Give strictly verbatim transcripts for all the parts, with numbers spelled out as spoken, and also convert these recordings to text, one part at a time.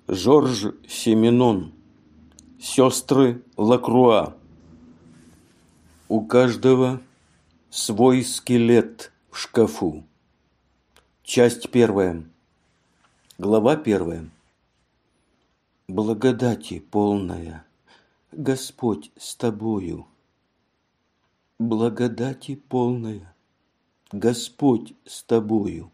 Жорж Сименон. Сестры Лакруа. У каждого свой скелет в шкафу. Часть первая. Глава первая. Благодати полная, Господь с тобою. Благодати полная, Господь с тобою.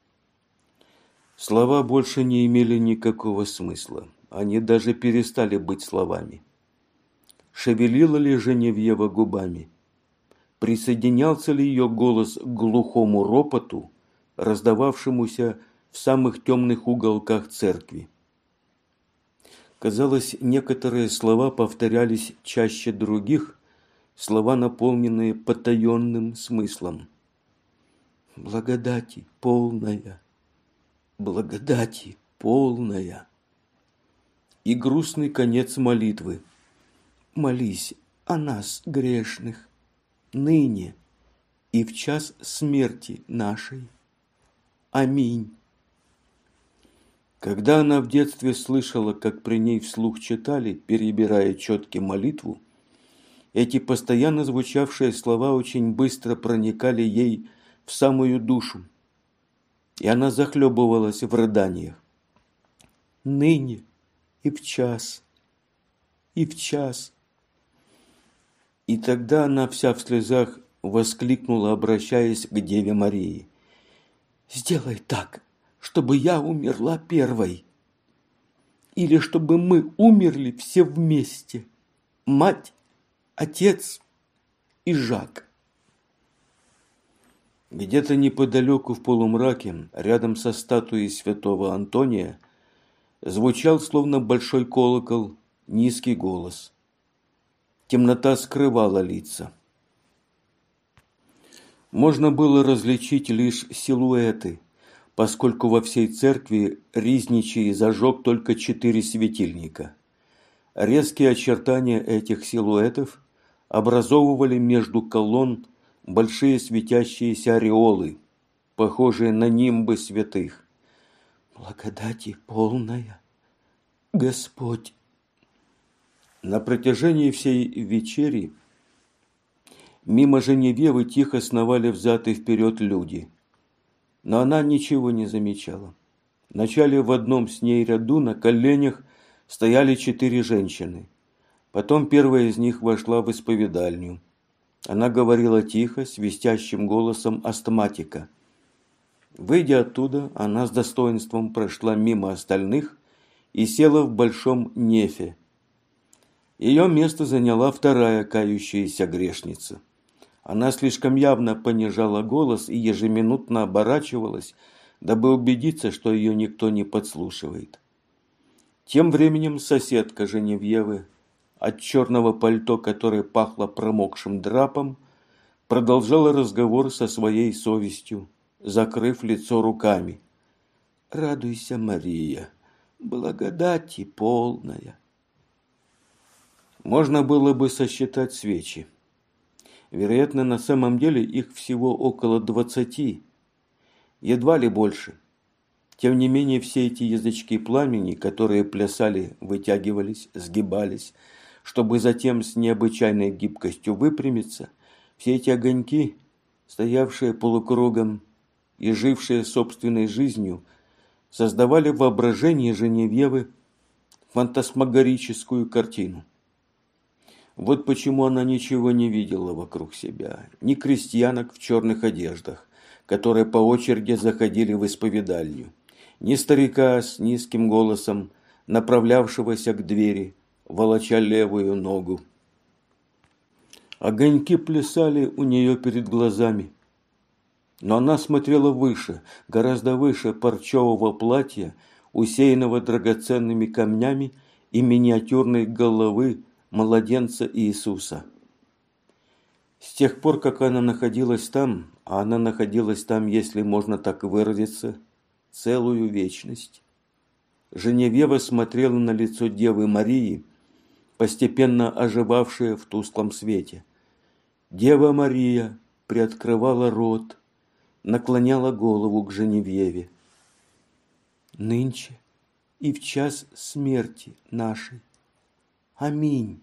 Слова больше не имели никакого смысла. Они даже перестали быть словами. Шевелила ли Женевьева губами? Присоединялся ли ее голос к глухому ропоту, раздававшемуся в самых темных уголках церкви? Казалось, некоторые слова повторялись чаще других, слова, наполненные потаенным смыслом. Благодати полная, благодати полная. И грустный конец молитвы. Молись о нас, грешных, ныне и в час смерти нашей. Аминь. Когда она в детстве слышала, как при ней вслух читали, перебирая четки молитву, эти постоянно звучавшие слова очень быстро проникали ей в самую душу, и она захлебывалась в рыданиях. Ныне и в час, и в час. И тогда она вся в слезах воскликнула, обращаясь к Деве Марии. «Сделай так, чтобы я умерла первой, или чтобы мы умерли все вместе, мать, отец и Жак». Где-то неподалеку в полумраке, рядом со статуей святого Антония, звучал, словно большой колокол, низкий голос. Темнота скрывала лица. Можно было различить лишь силуэты, поскольку во всей церкви Ризничий зажег только четыре светильника. Резкие очертания этих силуэтов образовывали между колонн большие светящиеся ореолы, похожие на нимбы святых. Благодати полная, Господь. На протяжении всей вечери мимо Женевьевы тихо сновали взад и вперед люди. Но она ничего не замечала. Вначале в одном с ней ряду на коленях стояли четыре женщины. Потом первая из них вошла в исповедальню. Она говорила тихо, свистящим голосом астматика. Выйдя оттуда, она с достоинством прошла мимо остальных и села в большом нефе. Ее место заняла вторая кающаяся грешница. Она слишком явно понижала голос и ежеминутно оборачивалась, дабы убедиться, что ее никто не подслушивает. Тем временем соседка Женевьевы, от черного пальто, которое пахло промокшим драпом, продолжала разговор со своей совестью, закрыв лицо руками. «Радуйся, Мария, благодати полная». Можно было бы сосчитать свечи. Вероятно, на самом деле их всего около двадцати, едва ли больше. Тем не менее, все эти язычки пламени, которые плясали, вытягивались, сгибались, чтобы затем с необычайной гибкостью выпрямиться, все эти огоньки, стоявшие полукругом и жившие собственной жизнью, создавали в воображении Женевьевы фантасмагорическую картину. Вот почему она ничего не видела вокруг себя, ни крестьянок в черных одеждах, которые по очереди заходили в исповедальню, ни старика с низким голосом, направлявшегося к двери, волоча левую ногу. Огоньки плясали у нее перед глазами, но она смотрела выше, гораздо выше парчевого платья, усеянного драгоценными камнями и миниатюрной головы младенца Иисуса. С тех пор, как она находилась там, а она находилась там, если можно так выразиться, целую вечность, Женевьева смотрела на лицо Девы Марии, постепенно оживавшее в тусклом свете. Дева Мария приоткрывала рот, наклоняла голову к Женевьеве. «Нынче и в час смерти нашей. Аминь.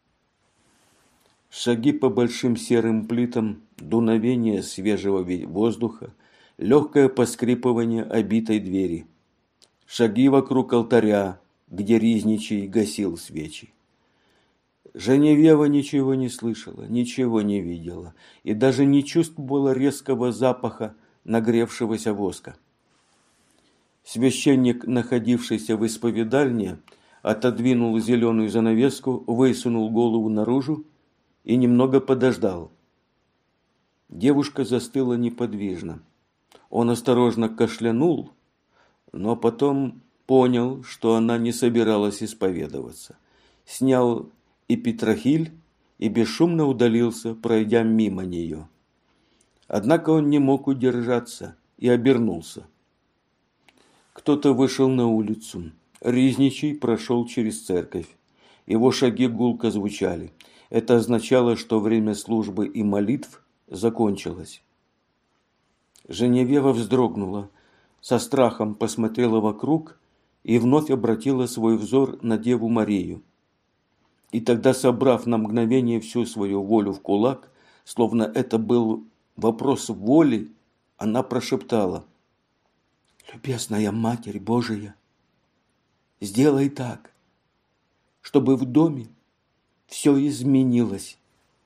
Шаги по большим серым плитам, дуновение свежего воздуха, легкое поскрипывание обитой двери. Шаги вокруг алтаря, где Ризничий гасил свечи. Женевьева ничего не слышала, ничего не видела и даже не чувствовала резкого запаха нагревшегося воска. Священник, находившийся в исповедальне, отодвинул зеленую занавеску, высунул голову наружу и немного подождал. Девушка застыла неподвижно. Он осторожно кашлянул, но потом понял, что она не собиралась исповедоваться. Снял эпитрахиль и бесшумно удалился, пройдя мимо нее. Однако он не мог удержаться и обернулся. Кто-то вышел на улицу. Ризничий прошел через церковь. Его шаги гулко звучали. Это означало, что время службы и молитв закончилось. Женевьева вздрогнула, со страхом посмотрела вокруг и вновь обратила свой взор на Деву Марию. И тогда, собрав на мгновение всю свою волю в кулак, словно это был вопрос воли, она прошептала: «Любезная Матерь Божия, сделай так, чтобы в доме все изменилось.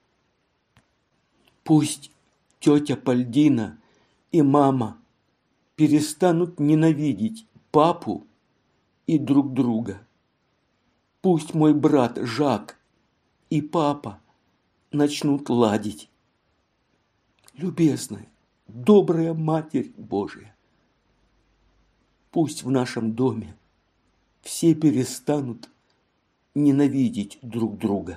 Пусть тетя Пальдина и мама перестанут ненавидеть папу и друг друга. Пусть мой брат Жак и папа начнут ладить. Любезная, добрая Матерь Божия, пусть в нашем доме все перестанут ненавидеть друг друга».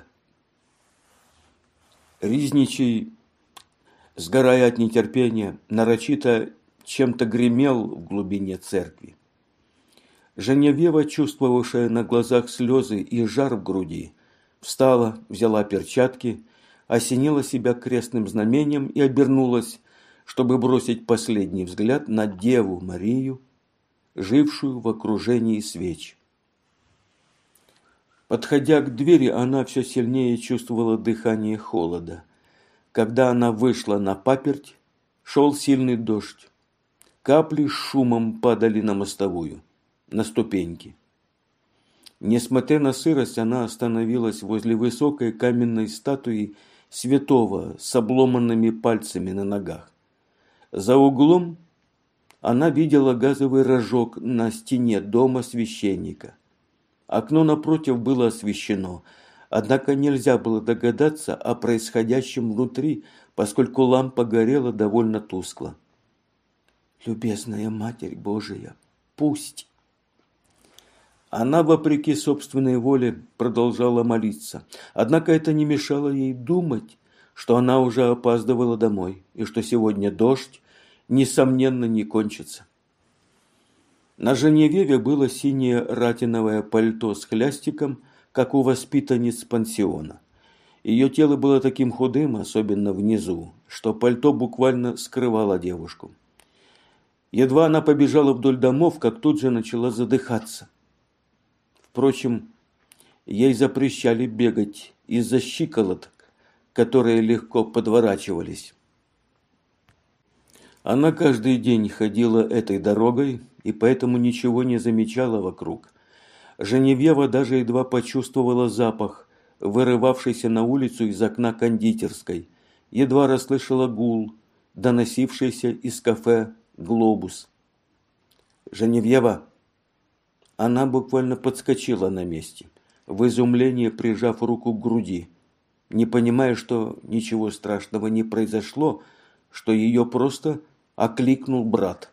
Ризничий, сгорая от нетерпения, нарочито чем-то гремел в глубине церкви. Женевьева, чувствовавшая на глазах слезы и жар в груди, встала, взяла перчатки, осенила себя крестным знамением и обернулась, чтобы бросить последний взгляд на Деву Марию, жившую в окружении свеч. Подходя к двери, она все сильнее чувствовала дыхание холода. Когда она вышла на паперть, шел сильный дождь. Капли с шумом падали на мостовую, на ступеньки. Несмотря на сырость, она остановилась возле высокой каменной статуи святого с обломанными пальцами на ногах. За углом она видела газовый рожок на стене дома священника. Окно напротив было освещено, однако нельзя было догадаться о происходящем внутри, поскольку лампа горела довольно тускло. «Любезная Матерь Божия, пусть!» Она, вопреки собственной воле, продолжала молиться, однако это не мешало ей думать, что она уже опаздывала домой и что сегодня дождь, несомненно, не кончится. На Женевьеве было синее ратиновое пальто с хлястиком, как у воспитанниц пансиона. Ее тело было таким худым, особенно внизу, что пальто буквально скрывало девушку. Едва она побежала вдоль домов, как тут же начала задыхаться. Впрочем, ей запрещали бегать из-за щиколоток, которые легко подворачивались. Она каждый день ходила этой дорогой и поэтому ничего не замечала вокруг. Женевьева даже едва почувствовала запах, вырывавшийся на улицу из окна кондитерской, едва расслышала гул, доносившийся из кафе «Глобус». «Женевьева!» Она буквально подскочила на месте, в изумлении прижав руку к груди, не понимая, что ничего страшного не произошло, что ее просто окликнул брат.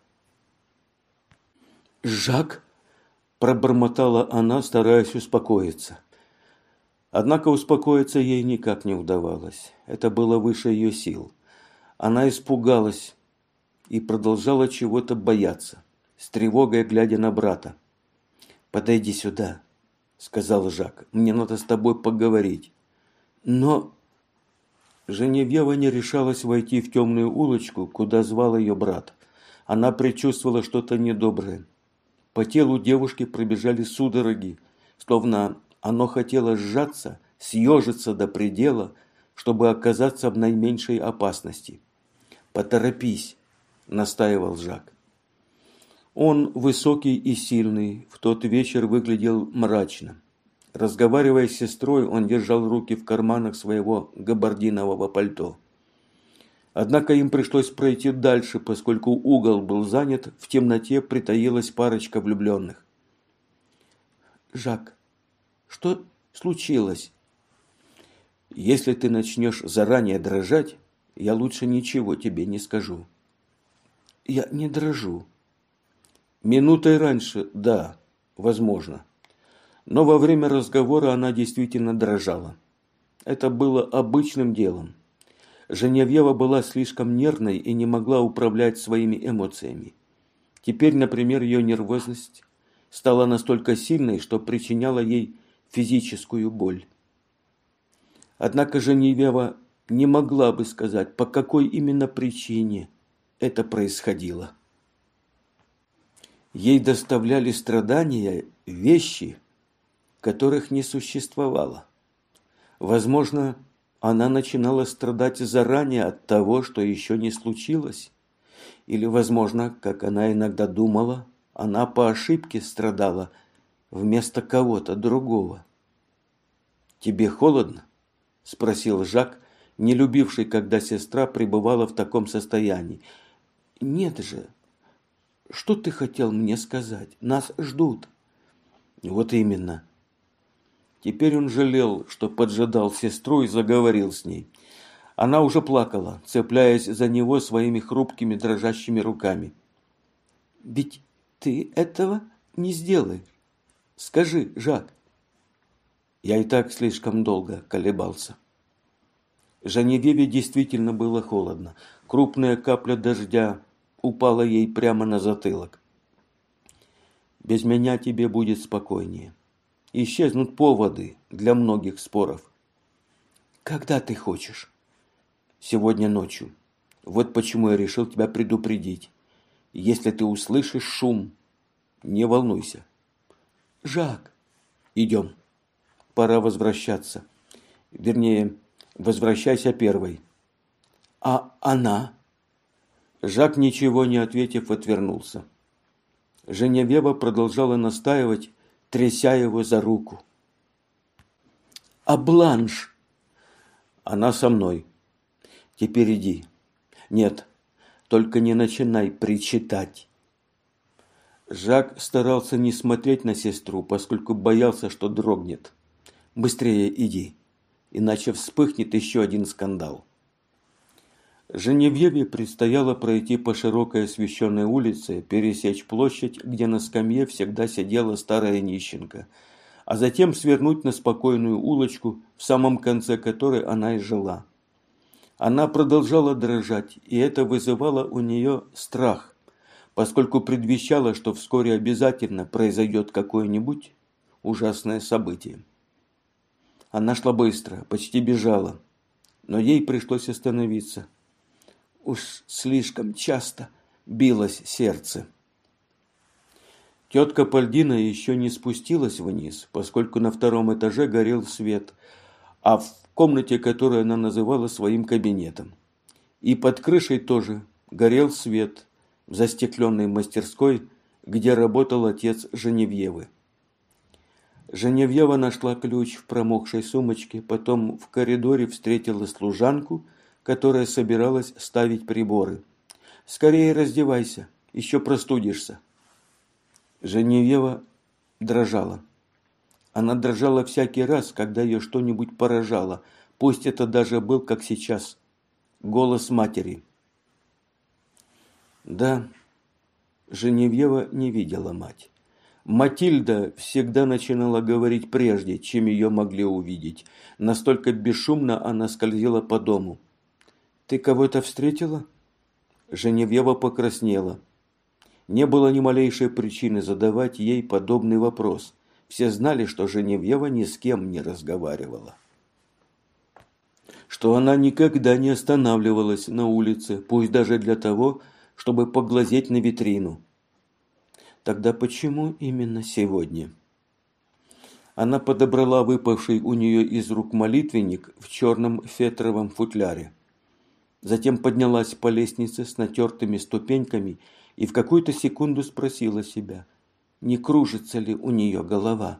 «Жак!» – пробормотала она, стараясь успокоиться. Однако успокоиться ей никак не удавалось. Это было выше ее сил. Она испугалась и продолжала чего-то бояться, с тревогой глядя на брата. «Подойди сюда», – сказал Жак. «Мне надо с тобой поговорить». Но Женевьева не решалась войти в темную улочку, куда звал ее брат. Она предчувствовала что-то недоброе. По телу девушки пробежали судороги, словно оно хотело сжаться, съежиться до предела, чтобы оказаться в наименьшей опасности. «Поторопись», – настаивал Жак. Он, высокий и сильный, в тот вечер выглядел мрачно. Разговаривая с сестрой, он держал руки в карманах своего габардинового пальто. Однако им пришлось пройти дальше, поскольку угол был занят, в темноте притаилась парочка влюбленных. «Жак, что случилось?» «Если ты начнешь заранее дрожать, я лучше ничего тебе не скажу». «Я не дрожу». «Минутой раньше, да, возможно». Но во время разговора она действительно дрожала. Это было обычным делом. Женевьева была слишком нервной и не могла управлять своими эмоциями. Теперь, например, ее нервозность стала настолько сильной, что причиняла ей физическую боль. Однако Женевьева не могла бы сказать, по какой именно причине это происходило. Ей доставляли страдания вещи, которых не существовало. Возможно, она начинала страдать заранее от того, что еще не случилось. Или, возможно, как она иногда думала, она по ошибке страдала вместо кого-то другого. «Тебе холодно?» – спросил Жак, не любивший, когда сестра пребывала в таком состоянии. «Нет же. Что ты хотел мне сказать? Нас ждут». «Вот именно». Теперь он жалел, что поджидал сестру и заговорил с ней. Она уже плакала, цепляясь за него своими хрупкими дрожащими руками. «Ведь ты этого не сделаешь. Скажи, Жак». Я и так слишком долго колебался. Женевьеве действительно было холодно. Крупная капля дождя упала ей прямо на затылок. «Без меня тебе будет спокойнее. Исчезнут поводы для многих споров». «Когда ты хочешь?» «Сегодня ночью. Вот почему я решил тебя предупредить. Если ты услышишь шум, не волнуйся». «Жак!» «Идем. Пора возвращаться. Вернее, возвращайся первой». «А она?» Жак, ничего не ответив, отвернулся. Женевьева продолжала настаивать, тряся его за руку. «А Бланш?» «Она со мной. Теперь иди. Нет, только не начинай причитать». Жак старался не смотреть на сестру, поскольку боялся, что дрогнет. «Быстрее иди, иначе вспыхнет еще один скандал». Женевьеве предстояло пройти по широкой освещенной улице, пересечь площадь, где на скамье всегда сидела старая нищенка, а затем свернуть на спокойную улочку, в самом конце которой она и жила. Она продолжала дрожать, и это вызывало у нее страх, поскольку предвещало, что вскоре обязательно произойдет какое-нибудь ужасное событие. Она шла быстро, почти бежала, но ей пришлось остановиться. Уж слишком часто билось сердце. Тетка Пальдина еще не спустилась вниз, поскольку на втором этаже горел свет, а в комнате, которую она называла своим кабинетом. И под крышей тоже горел свет в застекленной мастерской, где работал отец Женевьевы. Женевьева нашла ключ в промокшей сумочке, потом в коридоре встретила служанку, которая собиралась ставить приборы. «Скорее раздевайся, еще простудишься». Женевьева дрожала. Она дрожала всякий раз, когда ее что-нибудь поражало, пусть это даже был, как сейчас, голос матери. Да, Женевьева не видела мать. Матильда всегда начинала говорить прежде, чем ее могли увидеть. Настолько бесшумно она скользила по дому. «Ты кого-то встретила?» Женевьева покраснела. Не было ни малейшей причины задавать ей подобный вопрос. Все знали, что Женевьева ни с кем не разговаривала. Что она никогда не останавливалась на улице, пусть даже для того, чтобы поглазеть на витрину. Тогда почему именно сегодня? Она подобрала выпавший у нее из рук молитвенник в черном фетровом футляре. Затем поднялась по лестнице с натертыми ступеньками и в какую-то секунду спросила себя, не кружится ли у нее голова.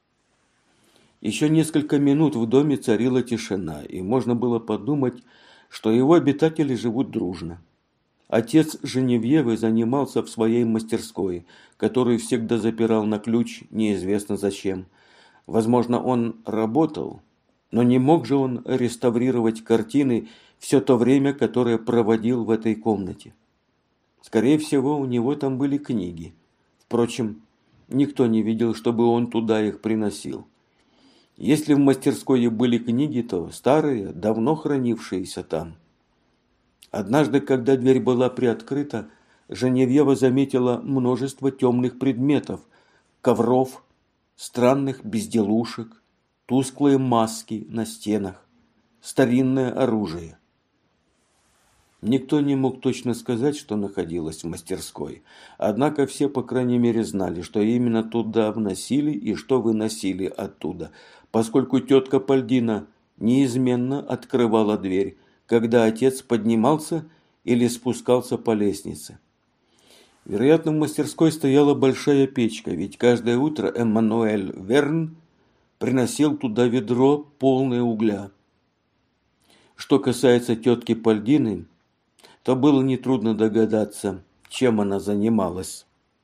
Еще несколько минут в доме царила тишина, и можно было подумать, что его обитатели живут дружно. Отец Женевьевы занимался в своей мастерской, которую всегда запирал на ключ, неизвестно зачем. Возможно, он работал, но не мог же он реставрировать картины все то время, которое проводил в этой комнате. Скорее всего, у него там были книги. Впрочем, никто не видел, чтобы он туда их приносил. Если в мастерской и были книги, то старые, давно хранившиеся там. Однажды, когда дверь была приоткрыта, Женевьева заметила множество темных предметов, ковров, странных безделушек, тусклые маски на стенах, старинное оружие. Никто не мог точно сказать, что находилось в мастерской, однако все, по крайней мере, знали, что именно туда вносили и что выносили оттуда, поскольку тетка Пальдина неизменно открывала дверь, когда отец поднимался или спускался по лестнице. Вероятно, в мастерской стояла большая печка, ведь каждое утро Эммануэль Верн приносил туда ведро, полное угля. Что касается тетки Пальдины, то было нетрудно догадаться, чем она занималась.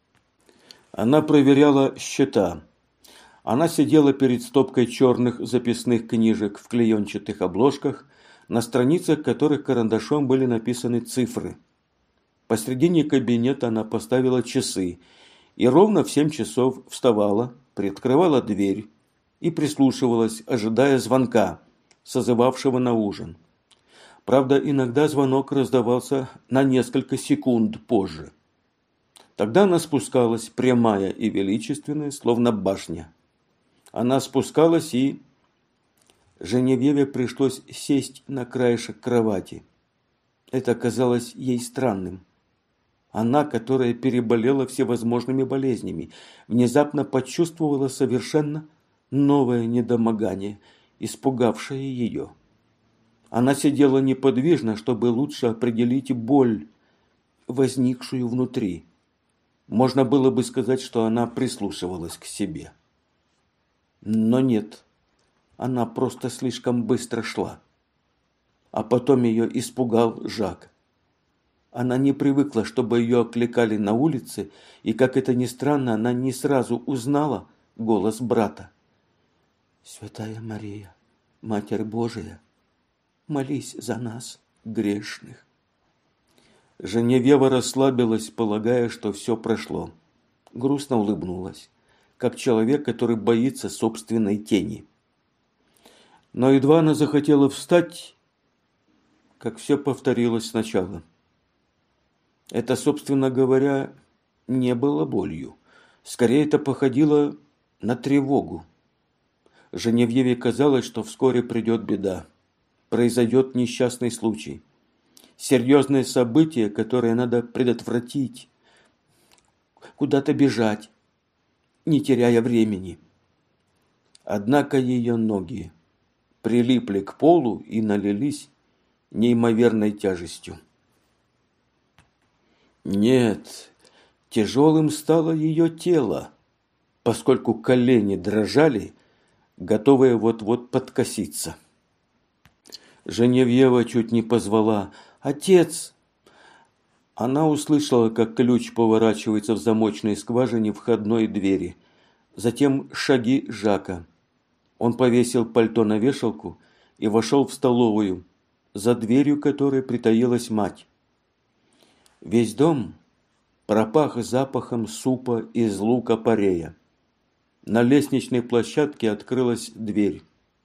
Она проверяла счета. Она сидела перед стопкой черных записных книжек в клеенчатых обложках, на страницах которых карандашом были написаны цифры. Посредине кабинета она поставила часы и ровно в семь часов вставала, приоткрывала дверь и прислушивалась, ожидая звонка, созывавшего на ужин. Правда, иногда звонок раздавался на несколько секунд позже. Тогда она спускалась, прямая и величественная, словно башня. Она спускалась, и Женевьеве пришлось сесть на краешек кровати. Это казалось ей странным. Она, которая переболела всевозможными болезнями, внезапно почувствовала совершенно новое недомогание, испугавшее ее. Она сидела неподвижно, чтобы лучше определить боль, возникшую внутри. Можно было бы сказать, что она прислушивалась к себе. Но нет, она просто слишком быстро шла. А потом ее испугал Жак. Она не привыкла, чтобы ее окликали на улице, и, как это ни странно, она не сразу узнала голос брата. «Святая Мария, Матерь Божия, молись за нас, грешных». Женевьева расслабилась, полагая, что все прошло. Грустно улыбнулась, как человек, который боится собственной тени. Но едва она захотела встать, как все повторилось сначала. Это, собственно говоря, не было болью. Скорее, это походило на тревогу. Женевьеве казалось, что вскоре придет беда. Произойдет несчастный случай. Серьезное событие, которое надо предотвратить. Куда-то бежать, не теряя времени. Однако ее ноги прилипли к полу и налились неимоверной тяжестью. Нет, тяжелым стало ее тело, поскольку колени дрожали, готовые вот-вот подкоситься. Женевьева чуть не позвала: «Отец!» Она услышала, как ключ поворачивается в замочной скважине входной двери. Затем шаги Жака. Он повесил пальто на вешалку и вошел в столовую, за дверью которой притаилась мать. Весь дом пропах запахом супа из лука-порея. На лестничной площадке открылась дверь.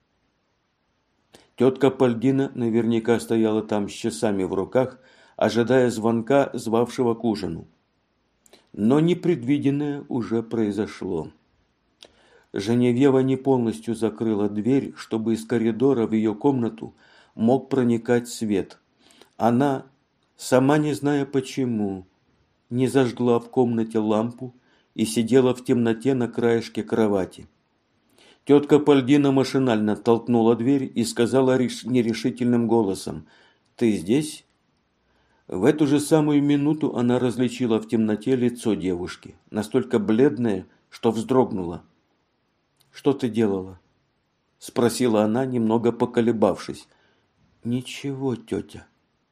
Тетка Пальдина наверняка стояла там с часами в руках, ожидая звонка, звавшего к ужину. Но непредвиденное уже произошло. Женевьева не полностью закрыла дверь, чтобы из коридора в ее комнату мог проникать свет. Она, сама не зная почему, не зажгла в комнате лампу и сидела в темноте на краешке кровати. Тетка Пальдина машинально толкнула дверь и сказала нерешительным голосом: «Ты здесь?» В эту же самую минуту она различила в темноте лицо девушки, настолько бледное, что вздрогнула. «Что ты делала?» – спросила она, немного поколебавшись. «Ничего, тетя».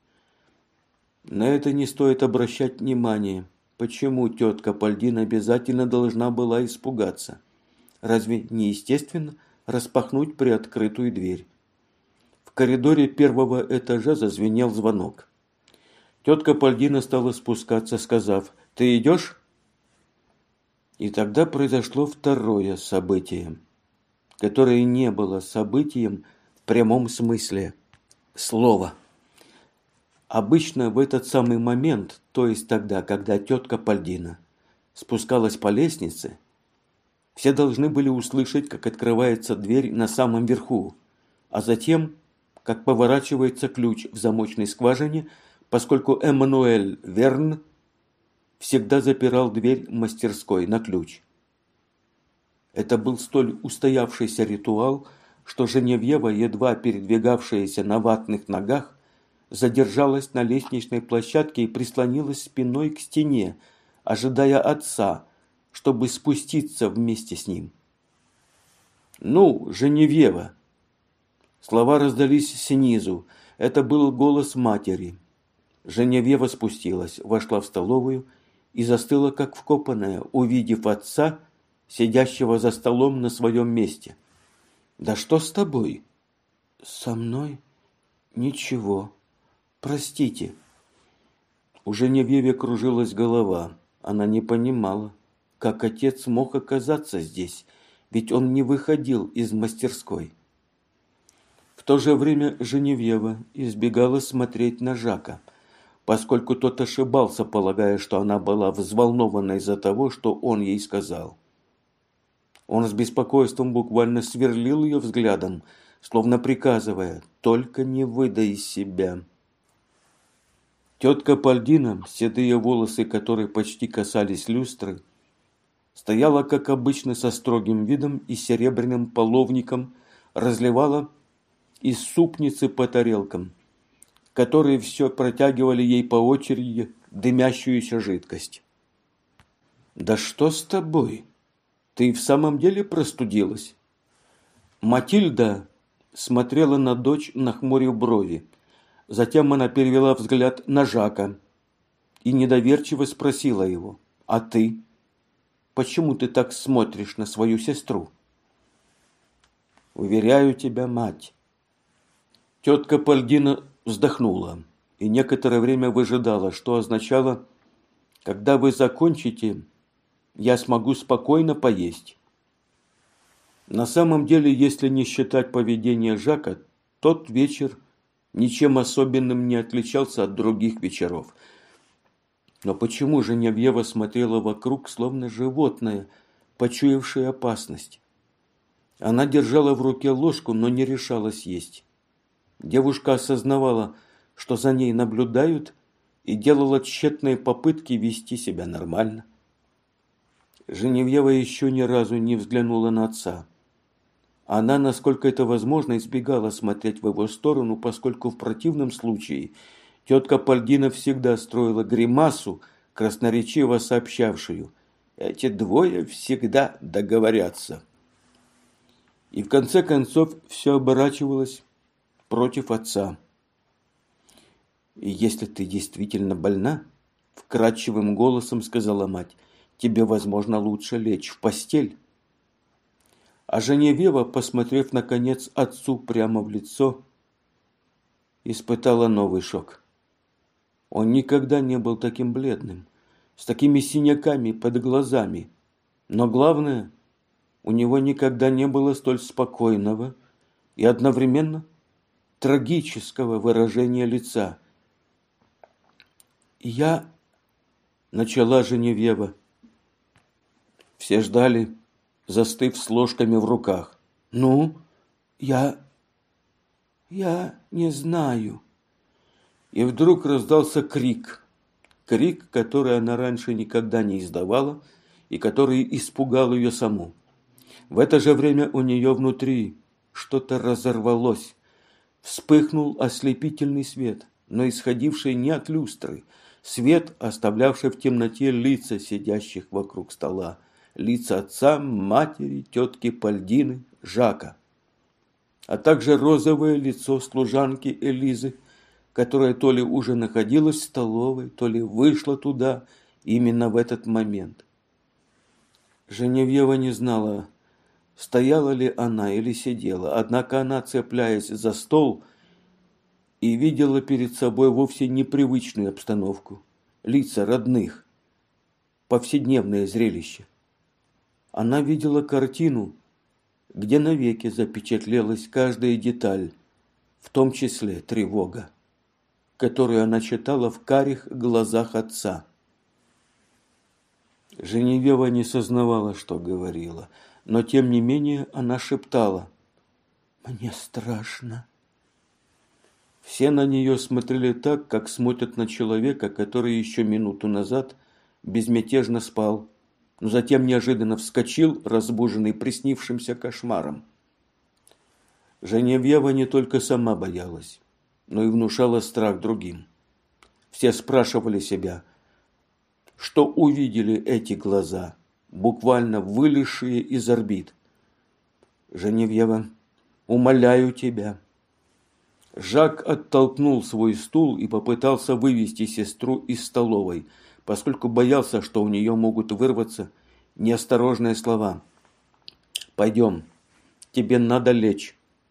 На это не стоит обращать внимания. Почему тетка Пальдина обязательно должна была испугаться? Разве не естественно распахнуть приоткрытую дверь? В коридоре первого этажа зазвенел звонок. Тетка Пальдина стала спускаться, сказав: «Ты идешь?» И тогда произошло второе событие, которое не было событием в прямом смысле слова. Обычно в этот самый момент, то есть тогда, когда тетка Пальдина спускалась по лестнице, все должны были услышать, как открывается дверь на самом верху, а затем, как поворачивается ключ в замочной скважине, поскольку Эммануэль Верн всегда запирал дверь мастерской на ключ. Это был столь устоявшийся ритуал, что Женевьева, едва передвигавшаяся на ватных ногах, задержалась на лестничной площадке и прислонилась спиной к стене, ожидая отца, чтобы спуститься вместе с ним. «Ну, Женевьева!» Слова раздались снизу. Это был голос матери. Женевьева спустилась, вошла в столовую и застыла, как вкопанная, увидев отца, сидящего за столом на своем месте. «Да что с тобой?» «Со мной? Ничего. Простите». У Женевьевы кружилась голова. Она не понимала, как отец мог оказаться здесь, ведь он не выходил из мастерской. В то же время Женевьева избегала смотреть на Жака, поскольку тот ошибался, полагая, что она была взволнована из-за того, что он ей сказал. Он с беспокойством буквально сверлил ее взглядом, словно приказывая: «Только не выдай себя». Тетка Пальдина, седые волосы которой почти касались люстры, стояла, как обычно, со строгим видом и серебряным половником разливала из супницы по тарелкам, которые все протягивали ей по очереди дымящуюся жидкость. «Да что с тобой? Ты в самом деле простудилась?» Матильда смотрела на дочь, нахмурив брови. Затем она перевела взгляд на Жака и недоверчиво спросила его: «А ты? Почему ты так смотришь на свою сестру?» «Уверяю тебя, мать». Тетка Пальдина вздохнула и некоторое время выжидала, что означало: «Когда вы закончите, я смогу спокойно поесть». На самом деле, если не считать поведение Жака, тот вечер ничем особенным не отличался от других вечеров. Но почему же Женевьева смотрела вокруг, словно животное, почуявшее опасность? Она держала в руке ложку, но не решалась есть. Девушка осознавала, что за ней наблюдают, и делала тщетные попытки вести себя нормально. Женевьева еще ни разу не взглянула на отца. Она, насколько это возможно, избегала смотреть в его сторону, поскольку в противном случае тетка Пальдина всегда строила гримасу, красноречиво сообщавшую: «Эти двое всегда договорятся». И в конце концов все оборачивалось против отца. «И если ты действительно больна, — вкрадчивым голосом сказала мать, — тебе, возможно, лучше лечь в постель». А Женевьева, посмотрев, наконец, отцу прямо в лицо, испытала новый шок. Он никогда не был таким бледным, с такими синяками под глазами. Но главное, у него никогда не было столь спокойного и одновременно трагического выражения лица. «Я...» — начала Женевьева. Все ждали, застыв с ложками в руках. «Ну, я... я не знаю». И вдруг раздался крик. Крик, который она раньше никогда не издавала и который испугал ее саму. В это же время у нее внутри что-то разорвалось. Вспыхнул ослепительный свет, но исходивший не от люстры. Свет, оставлявший в темноте лица сидящих вокруг стола. Лица отца, матери, тетки Пальдины, Жака. А также розовое лицо служанки Элизы, которая то ли уже находилась в столовой, то ли вышла туда именно в этот момент. Женевьева не знала, стояла ли она или сидела, однако она, цепляясь за стол, и видела перед собой вовсе непривычную обстановку, лица родных, повседневное зрелище. Она видела картину, где навеки запечатлелась каждая деталь, в том числе тревога, которую она читала в карих глазах отца. Женевьева не сознавала, что говорила, но тем не менее она шептала: «Мне страшно». Все на нее смотрели так, как смотрят на человека, который еще минуту назад безмятежно спал, но затем неожиданно вскочил, разбуженный приснившимся кошмаром. Женевьева не только сама боялась, но и внушала страх другим. Все спрашивали себя, что увидели эти глаза, буквально вылезшие из орбит. «Женевьева, умоляю тебя». Жак оттолкнул свой стул и попытался вывести сестру из столовой, поскольку боялся, что у нее могут вырваться неосторожные слова. «Пойдем, тебе надо лечь».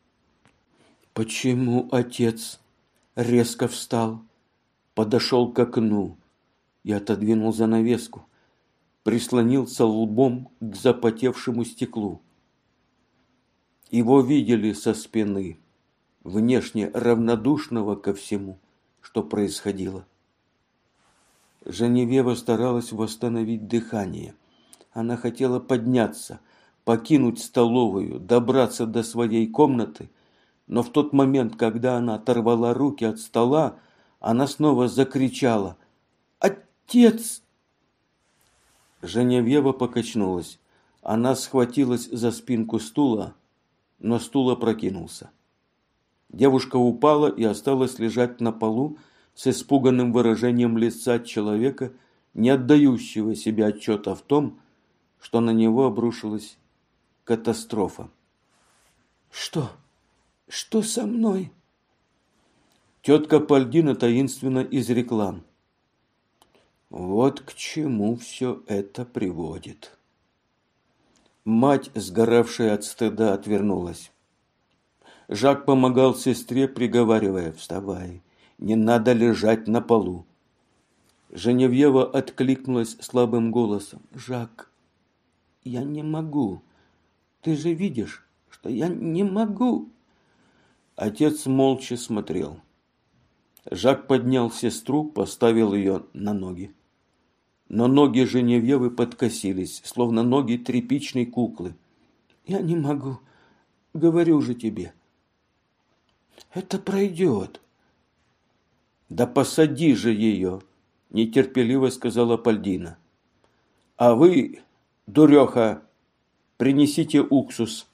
Почему отец резко встал, подошел к окну и отодвинул занавеску, прислонился лбом к запотевшему стеклу? Его видели со спины, внешне равнодушного ко всему, что происходило. Женевьева старалась восстановить дыхание. Она хотела подняться, покинуть столовую, добраться до своей комнаты, но в тот момент, когда она оторвала руки от стола, она снова закричала: «Отец!» Женевьева покачнулась. Она схватилась за спинку стула, но стул опрокинулся. Девушка упала и осталась лежать на полу с испуганным выражением лица человека, не отдающего себе отчета в том, что на него обрушилась катастрофа. «Что? Что со мной?» Тетка Пальдина таинственно изрекла: «Вот к чему все это приводит». Мать, сгоравшая от стыда, отвернулась. Жак помогал сестре, приговаривая: «Вставай, не надо лежать на полу». Женевьева откликнулась слабым голосом: «Жак, я не могу. Ты же видишь, что я не могу». Отец молча смотрел. Жак поднял сестру, поставил ее на ноги. Но ноги Женевьевы подкосились, словно ноги тряпичной куклы. «Я не могу, говорю же тебе. Это пройдет». «Да посади же ее», – нетерпеливо сказала Пальдина. «А вы, дуреха, принесите уксус».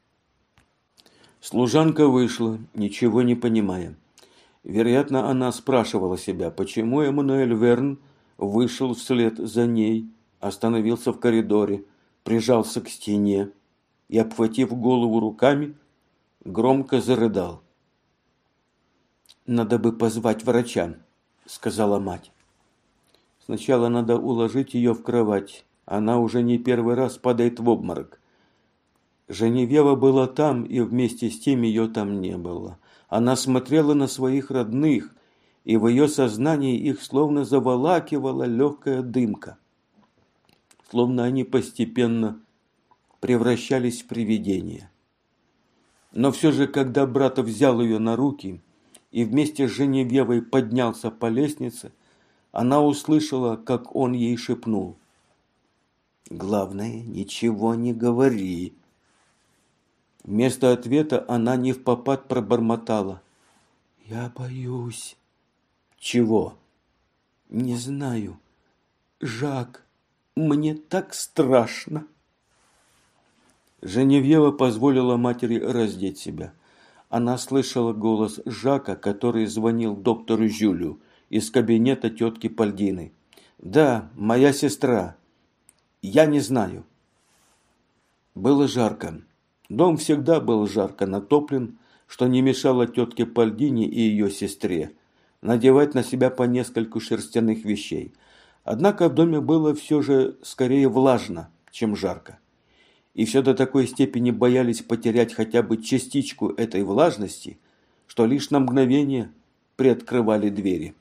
Служанка вышла, ничего не понимая. Вероятно, она спрашивала себя, почему Эммануэль Верн вышел вслед за ней, остановился в коридоре, прижался к стене и, обхватив голову руками, громко зарыдал. «Надо бы позвать врача», – сказала мать. «Сначала надо уложить ее в кровать. Она уже не первый раз падает в обморок». Женевьева была там, и вместе с тем ее там не было. Она смотрела на своих родных, и в ее сознании их словно заволакивала легкая дымка. Словно они постепенно превращались в привидения. Но все же, когда брат взял ее на руки и вместе с Женевьевой поднялся по лестнице, она услышала, как он ей шепнул: «Главное, ничего не говори». Вместо ответа она невпопад пробормотала: «Я боюсь». «Чего?» «Не знаю. Жак, Мне так страшно. Женевьева позволила матери раздеть себя. Она слышала голос Жака, который звонил доктору Жюлю из кабинета тетки Пальдины. «Да, моя сестра. Я не знаю». Было жарко. Дом всегда был жарко натоплен, что не мешало тетке Пальдине и ее сестре надевать на себя по нескольку шерстяных вещей. Однако в доме было все же скорее влажно, чем жарко. И все до такой степени боялись потерять хотя бы частичку этой влажности, что лишь на мгновение приоткрывали двери.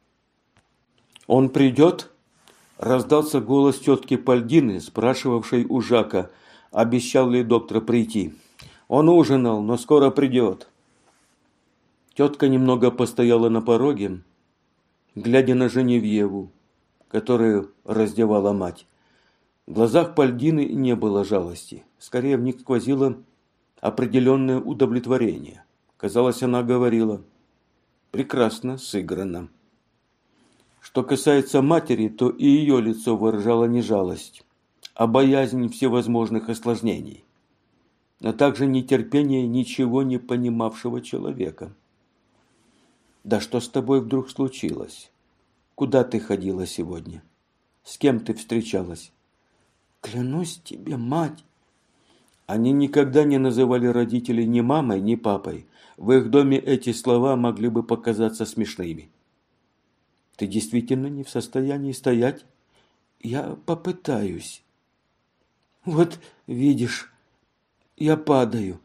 «Он придет?» – раздался голос тетки Пальдины, спрашивавшей у Жака, обещал ли доктор прийти. «Он ужинал, но скоро придет». Тетка немного постояла на пороге, глядя на Женевьеву, которую раздевала мать. В глазах Пальдины не было жалости. Скорее в них сквозило определенное удовлетворение. Казалось, она говорила: «Прекрасно сыграно». Что касается матери, то и ее лицо выражало не жалость, а боязнь всевозможных осложнений, но также нетерпение ничего не понимавшего человека. «Да что с тобой вдруг случилось? Куда ты ходила сегодня? С кем ты встречалась?» «Клянусь тебе, мать!» Они никогда не называли родителей ни мамой, ни папой. В их доме эти слова могли бы показаться смешными. «Ты действительно не в состоянии стоять?» «Я попытаюсь». «Вот видишь, я падаю».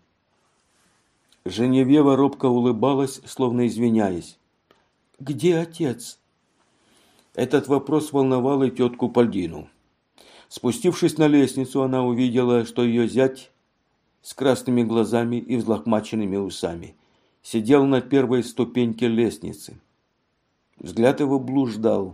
Женевьева робко улыбалась, словно извиняясь. «Где отец?» Этот вопрос волновал и тетку Пальдину. Спустившись на лестницу, она увидела, что ее зять с красными глазами и взлохмаченными усами сидел на первой ступеньке лестницы. Взгляд его блуждал.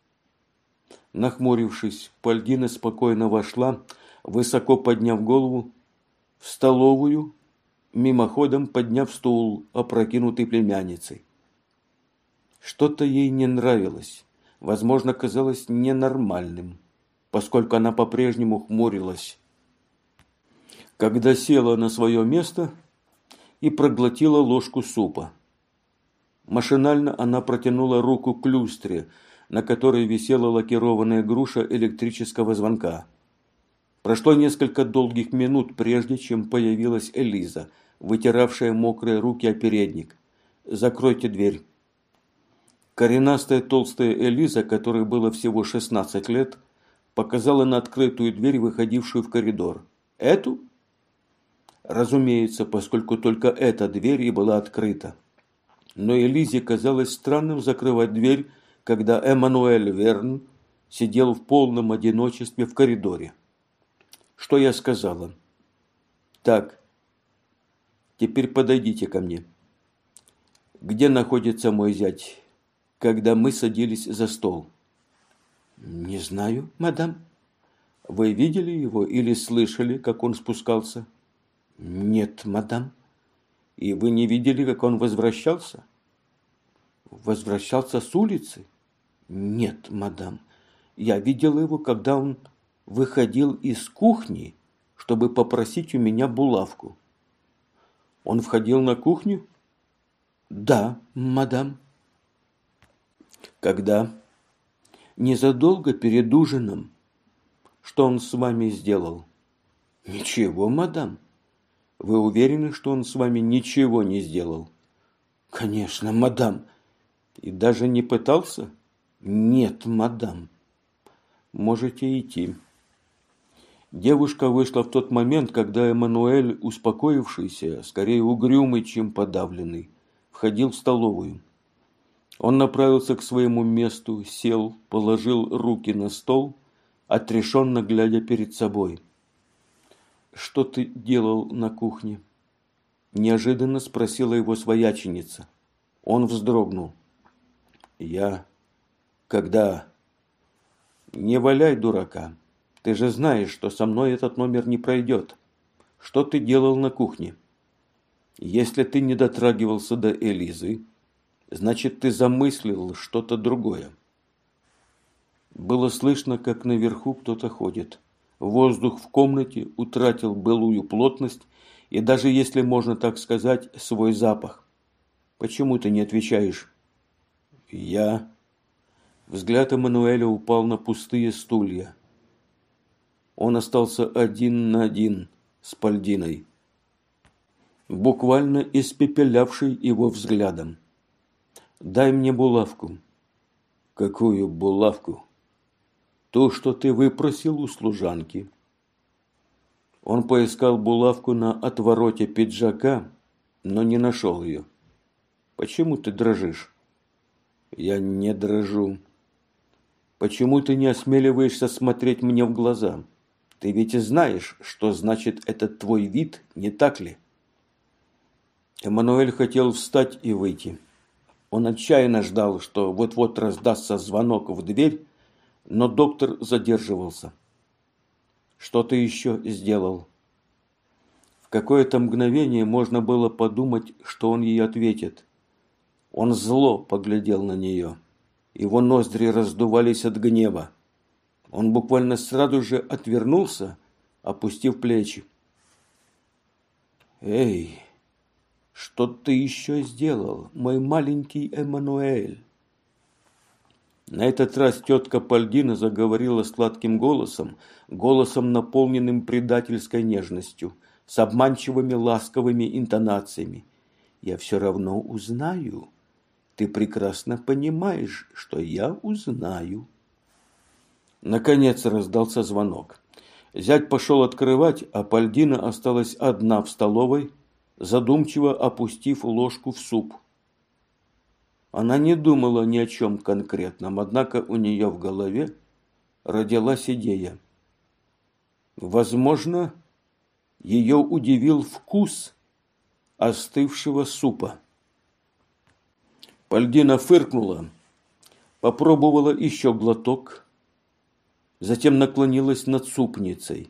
Нахмурившись, Пальдина спокойно вошла, высоко подняв голову, в столовую, мимоходом подняв стул, опрокинутый племянницей. Что-то ей не нравилось, возможно, казалось ненормальным, поскольку она по-прежнему хмурилась, когда села на свое место и проглотила ложку супа. Машинально она протянула руку к люстре, на которой висела лакированная груша электрического звонка. Прошло несколько долгих минут, прежде чем появилась Элиза, вытиравшая мокрые руки о передник. «Закройте дверь». Коренастая толстая Элиза, которой было всего шестнадцать лет, показала на открытую дверь, выходившую в коридор. «Эту?» Разумеется, поскольку только эта дверь и была открыта. Но Элизе казалось странным закрывать дверь, когда Эммануэль Верн сидел в полном одиночестве в коридоре. Что я сказала? «Так, теперь подойдите ко мне. Где находится мой зять, когда мы садились за стол?» «Не знаю, мадам». «Вы видели его или слышали, как он спускался?» «Нет, мадам». «И вы не видели, как он возвращался?» «Возвращался с улицы?» «Нет, мадам. Я видела его, когда он выходил из кухни, чтобы попросить у меня булавку». «Он входил на кухню?» «Да, мадам». «Когда?» «Незадолго перед ужином». «Что он с вами сделал?» «Ничего, мадам». «Вы уверены, что он с вами ничего не сделал?» «Конечно, мадам». «И даже не пытался?» «Нет, мадам». «Можете идти». Девушка вышла в тот момент, когда Эммануэль, успокоившийся, скорее угрюмый, чем подавленный, входил в столовую. Он направился к своему месту, сел, положил руки на стол, отрешенно глядя перед собой. «Что ты делал на кухне?» Неожиданно спросила его свояченица. Он вздрогнул. «Я... когда...» «Не валяй дурака. Ты же знаешь, что со мной этот номер не пройдет. Что ты делал на кухне? Если ты не дотрагивался до Элизы, значит, ты замыслил что-то другое». Было слышно, как наверху кто-то ходит. Воздух в комнате утратил былую плотность и даже, если можно так сказать, свой запах. «Почему ты не отвечаешь?» «Я...» Взгляд Эммануэля упал на пустые стулья. Он остался один на один с Пальдиной, буквально испепелявший его взглядом. «Дай мне булавку». «Какую булавку?» «Ту, что ты выпросил у служанки». Он поискал булавку на отвороте пиджака, но не нашел ее. «Почему ты дрожишь?» «Я не дрожу». «Почему ты не осмеливаешься смотреть мне в глаза? Ты ведь и знаешь, что значит этот твой вид, не так ли?» Эммануэль хотел встать и выйти. Он отчаянно ждал, что вот-вот раздастся звонок в дверь, но доктор задерживался. «Что ты еще сделал?» В какое-то мгновение можно было подумать, что он ей ответит. Он зло поглядел на нее. Его ноздри раздувались от гнева. Он буквально сразу же отвернулся, опустив плечи. «Эй, что ты еще сделал, мой маленький Эммануэль?» На этот раз тетка Пальдина заговорила сладким голосом, голосом, наполненным предательской нежностью, с обманчивыми ласковыми интонациями. «Я все равно узнаю. Ты прекрасно понимаешь, что я узнаю». Наконец раздался звонок. Зять пошел открывать, а Пальдина осталась одна в столовой, задумчиво опустив ложку в суп. Она не думала ни о чем конкретном, однако у нее в голове родилась идея. Возможно, ее удивил вкус остывшего супа. Пальдина фыркнула, попробовала еще глоток, затем наклонилась над супницей.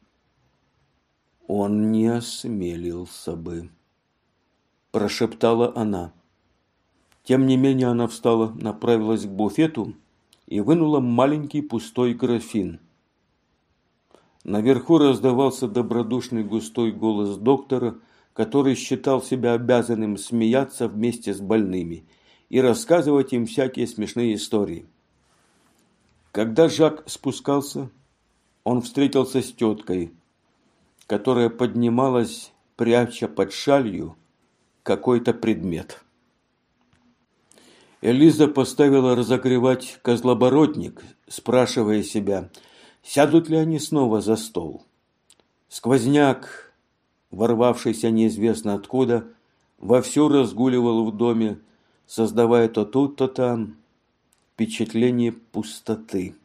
«Он не осмелился бы», – прошептала она. Тем не менее она встала, направилась к буфету и вынула маленький пустой графин. Наверху раздавался добродушный густой голос доктора, который считал себя обязанным смеяться вместе с больными и рассказывать им всякие смешные истории. Когда Жак спускался, он встретился с теткой, которая поднималась, пряча под шалью какой-то предмет. Элиза поставила разогревать козлобородник, спрашивая себя, сядут ли они снова за стол. Сквозняк, ворвавшийся неизвестно откуда, вовсю разгуливал в доме, создавая то тут, то там впечатление пустоты.